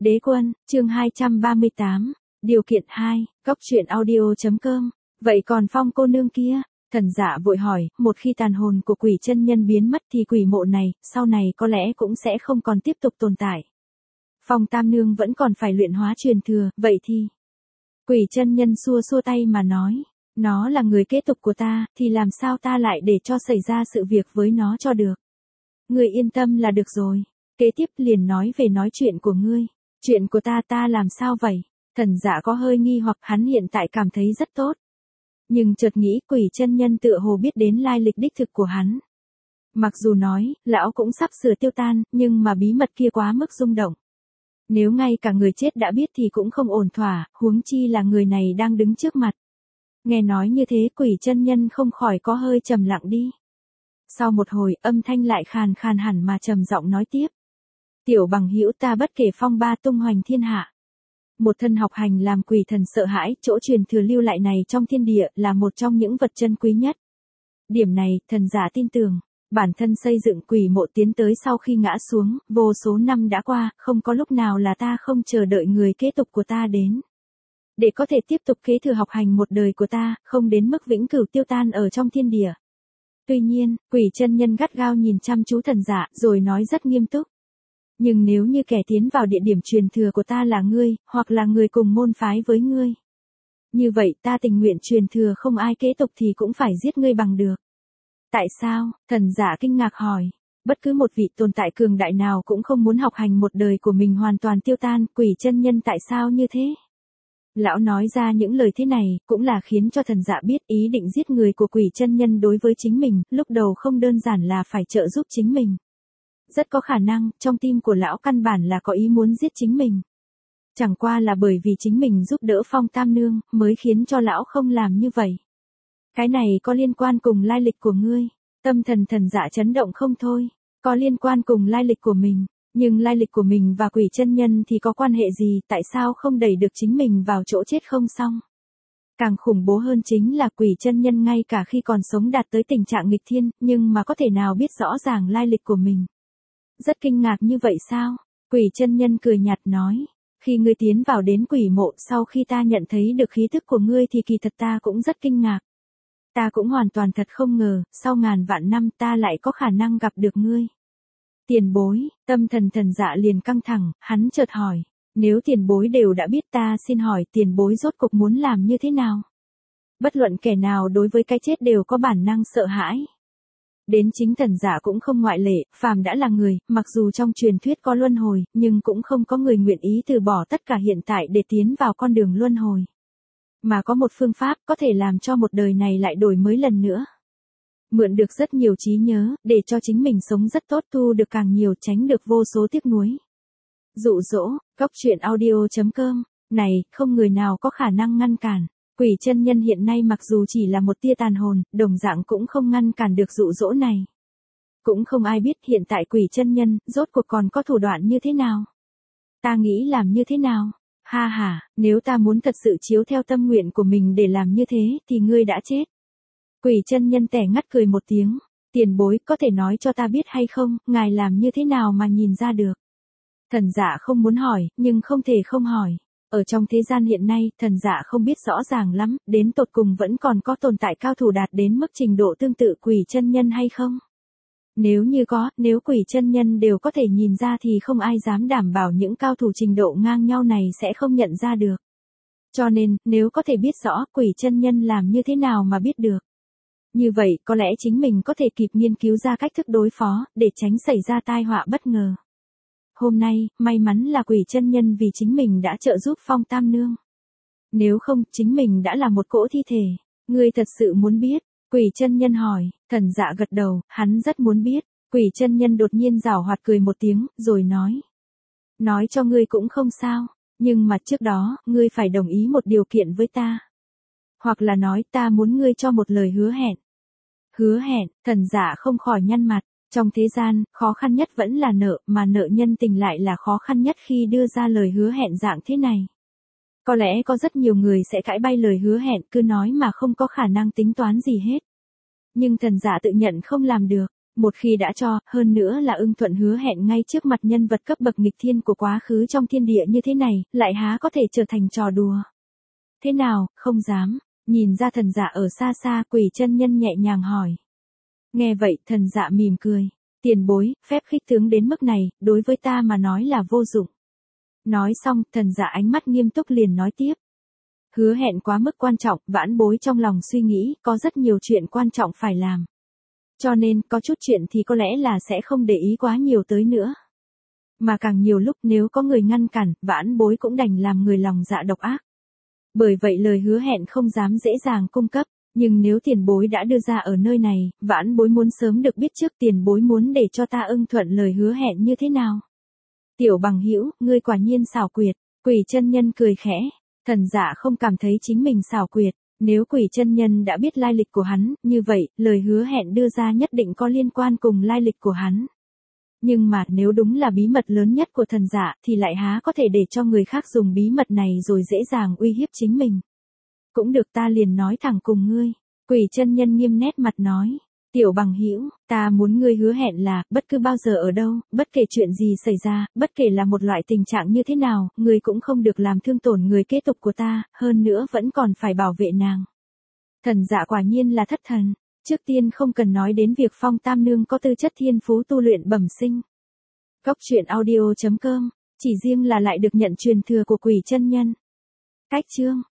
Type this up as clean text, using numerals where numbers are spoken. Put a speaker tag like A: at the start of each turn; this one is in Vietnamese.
A: Đế quân, chương 238, điều kiện 2, góc truyện audio.com. Vậy còn Phong cô nương kia? Thần Dạ vội hỏi, một khi tàn hồn của quỷ chân nhân biến mất thì quỷ mộ này, sau này có lẽ cũng sẽ không còn tiếp tục tồn tại. Phong tam nương vẫn còn phải luyện hóa truyền thừa, vậy thì... Quỷ chân nhân xua xua tay mà nói, nó là người kế tục của ta, thì làm sao ta lại để cho xảy ra sự việc với nó cho được. Ngươi yên tâm là được rồi. Kế tiếp liền nói về nói chuyện của ngươi. Chuyện của ta làm sao vậy? Thần Dạ có hơi nghi hoặc, hắn hiện tại cảm thấy rất tốt. Nhưng chợt nghĩ quỷ chân nhân tựa hồ biết đến lai lịch đích thực của hắn. Mặc dù nói, lão cũng sắp sửa tiêu tan, nhưng mà bí mật kia quá mức rung động. Nếu ngay cả người chết đã biết thì cũng không ổn thỏa, huống chi là người này đang đứng trước mặt. Nghe nói như thế quỷ chân nhân không khỏi có hơi trầm lặng đi. Sau một hồi âm thanh lại khàn khàn hẳn mà trầm giọng nói tiếp. Tiểu bằng hữu, ta bất kể phong ba tung hoành thiên hạ. Một thân học hành làm quỷ thần sợ hãi, chỗ truyền thừa lưu lại này trong thiên địa là một trong những vật chân quý nhất. Điểm này, thần giả tin tưởng, bản thân xây dựng quỷ mộ tiến tới sau khi ngã xuống, vô số năm đã qua, không có lúc nào là ta không chờ đợi người kế tục của ta đến. Để có thể tiếp tục kế thừa học hành một đời của ta, không đến mức vĩnh cửu tiêu tan ở trong thiên địa. Tuy nhiên, quỷ chân nhân gắt gao nhìn chăm chú thần giả, rồi nói rất nghiêm túc. Nhưng nếu như kẻ tiến vào địa điểm truyền thừa của ta là ngươi, hoặc là người cùng môn phái với ngươi. Như vậy ta tình nguyện truyền thừa không ai kế tục thì cũng phải giết ngươi bằng được. Tại sao? Thần giả kinh ngạc hỏi. Bất cứ một vị tồn tại cường đại nào cũng không muốn học hành một đời của mình hoàn toàn tiêu tan, quỷ chân nhân tại sao như thế? Lão nói ra những lời thế này, cũng là khiến cho thần dạ biết ý định giết người của quỷ chân nhân đối với chính mình, lúc đầu không đơn giản là phải trợ giúp chính mình. Rất có khả năng, trong tim của lão căn bản là có ý muốn giết chính mình. Chẳng qua là bởi vì chính mình giúp đỡ Phong tam nương, mới khiến cho lão không làm như vậy. Cái này có liên quan cùng lai lịch của ngươi. Tâm thần thần dạ chấn động không thôi. Có liên quan cùng lai lịch của mình. Nhưng lai lịch của mình và quỷ chân nhân thì có quan hệ gì, tại sao không đẩy được chính mình vào chỗ chết không xong? Càng khủng bố hơn chính là quỷ chân nhân ngay cả khi còn sống đạt tới tình trạng nghịch thiên, nhưng mà có thể nào biết rõ ràng lai lịch của mình. Rất kinh ngạc như vậy sao? Quỷ chân nhân cười nhạt nói. Khi ngươi tiến vào đến quỷ mộ, sau khi ta nhận thấy được khí thức của ngươi thì kỳ thật ta cũng rất kinh ngạc. Ta cũng hoàn toàn thật không ngờ, sau ngàn vạn năm ta lại có khả năng gặp được ngươi. Tiền bối, tâm thần thần dạ liền căng thẳng, hắn chợt hỏi. Nếu tiền bối đều đã biết, ta xin hỏi tiền bối rốt cục muốn làm như thế nào? Bất luận kẻ nào đối với cái chết đều có bản năng sợ hãi. Đến chính thần giả cũng không ngoại lệ, phàm đã là người, mặc dù trong truyền thuyết có luân hồi, nhưng cũng không có người nguyện ý từ bỏ tất cả hiện tại để tiến vào con đường luân hồi. Mà có một phương pháp có thể làm cho một đời này lại đổi mới lần nữa. Mượn được rất nhiều trí nhớ, để cho chính mình sống rất tốt, thu được càng nhiều, tránh được vô số tiếc nuối. Dụ dỗ, góc truyện audio.com, này, không người nào có khả năng ngăn cản. Quỷ chân nhân hiện nay mặc dù chỉ là một tia tàn hồn, đồng dạng cũng không ngăn cản được dụ dỗ này. Cũng không ai biết hiện tại quỷ chân nhân, rốt cuộc còn có thủ đoạn như thế nào. Ta nghĩ làm như thế nào? Ha ha, nếu ta muốn thật sự chiếu theo tâm nguyện của mình để làm như thế, thì ngươi đã chết. Quỷ chân nhân tẻ ngắt cười một tiếng. Tiền bối, có thể nói cho ta biết hay không, ngài làm như thế nào mà nhìn ra được? Thần dạ không muốn hỏi, nhưng không thể không hỏi. Ở trong thế gian hiện nay, thần dạ không biết rõ ràng lắm, đến tột cùng vẫn còn có tồn tại cao thủ đạt đến mức trình độ tương tự quỷ chân nhân hay không? Nếu như có, nếu quỷ chân nhân đều có thể nhìn ra thì không ai dám đảm bảo những cao thủ trình độ ngang nhau này sẽ không nhận ra được. Cho nên, nếu có thể biết rõ quỷ chân nhân làm như thế nào mà biết được. Như vậy, có lẽ chính mình có thể kịp nghiên cứu ra cách thức đối phó, để tránh xảy ra tai họa bất ngờ. Hôm nay, may mắn là quỷ chân nhân vì chính mình đã trợ giúp Phong tam nương. Nếu không, chính mình đã là một cỗ thi thể. Ngươi thật sự muốn biết? Quỷ chân nhân hỏi. Thần dạ gật đầu, hắn rất muốn biết. Quỷ chân nhân đột nhiên giảo hoạt cười một tiếng, rồi nói. Nói cho ngươi cũng không sao, nhưng mà trước đó, ngươi phải đồng ý một điều kiện với ta. Hoặc là nói ta muốn ngươi cho một lời hứa hẹn. Hứa hẹn, thần dạ không khỏi nhăn mặt. Trong thế gian, khó khăn nhất vẫn là nợ, mà nợ nhân tình lại là khó khăn nhất khi đưa ra lời hứa hẹn dạng thế này. Có lẽ có rất nhiều người sẽ cãi bay lời hứa hẹn, cứ nói mà không có khả năng tính toán gì hết. Nhưng thần giả tự nhận không làm được. Một khi đã cho, hơn nữa là ưng thuận hứa hẹn ngay trước mặt nhân vật cấp bậc nghịch thiên của quá khứ trong thiên địa như thế này, lại há có thể trở thành trò đùa. Thế nào, không dám, nhìn ra thần dạ ở xa xa, Quỷ chân nhân nhẹ nhàng hỏi. Nghe vậy, thần dạ mỉm cười. Tiền bối, phép khích tướng đến mức này, đối với ta mà nói là vô dụng. Nói xong, thần dạ ánh mắt nghiêm túc liền nói tiếp. Hứa hẹn quá mức quan trọng, vãn bối trong lòng suy nghĩ, có rất nhiều chuyện quan trọng phải làm. Cho nên, có chút chuyện thì có lẽ là sẽ không để ý quá nhiều tới nữa. Mà càng nhiều lúc nếu có người ngăn cản, vãn bối cũng đành làm người lòng dạ độc ác. Bởi vậy lời hứa hẹn không dám dễ dàng cung cấp, nhưng nếu tiền bối đã đưa ra ở nơi này, vãn bối muốn sớm được biết trước tiền bối muốn để cho ta ưng thuận lời hứa hẹn như thế nào. Tiểu bằng hữu, ngươi quả nhiên xảo quyệt, Quỷ chân nhân cười khẽ, thần dạ không cảm thấy chính mình xảo quyệt, nếu Quỷ chân nhân đã biết lai lịch của hắn, như vậy, lời hứa hẹn đưa ra nhất định có liên quan cùng lai lịch của hắn. Nhưng mà nếu đúng là bí mật lớn nhất của thần dạ thì lại há có thể để cho người khác dùng bí mật này rồi dễ dàng uy hiếp chính mình. Cũng được, ta liền nói thẳng cùng ngươi. Quỷ chân nhân nghiêm nét mặt nói. Tiểu bằng hữu, ta muốn ngươi hứa hẹn là, bất cứ bao giờ ở đâu, bất kể chuyện gì xảy ra, bất kể là một loại tình trạng như thế nào, ngươi cũng không được làm thương tổn người kế tục của ta, hơn nữa vẫn còn phải bảo vệ nàng. Thần dạ quả nhiên là thất thần. Trước tiên không cần nói đến việc Phong Tam Nương có tư chất thiên phú tu luyện bẩm sinh. Cốc truyện audio.com, chỉ riêng là lại được nhận truyền thừa của Quỷ chân nhân. Cách chương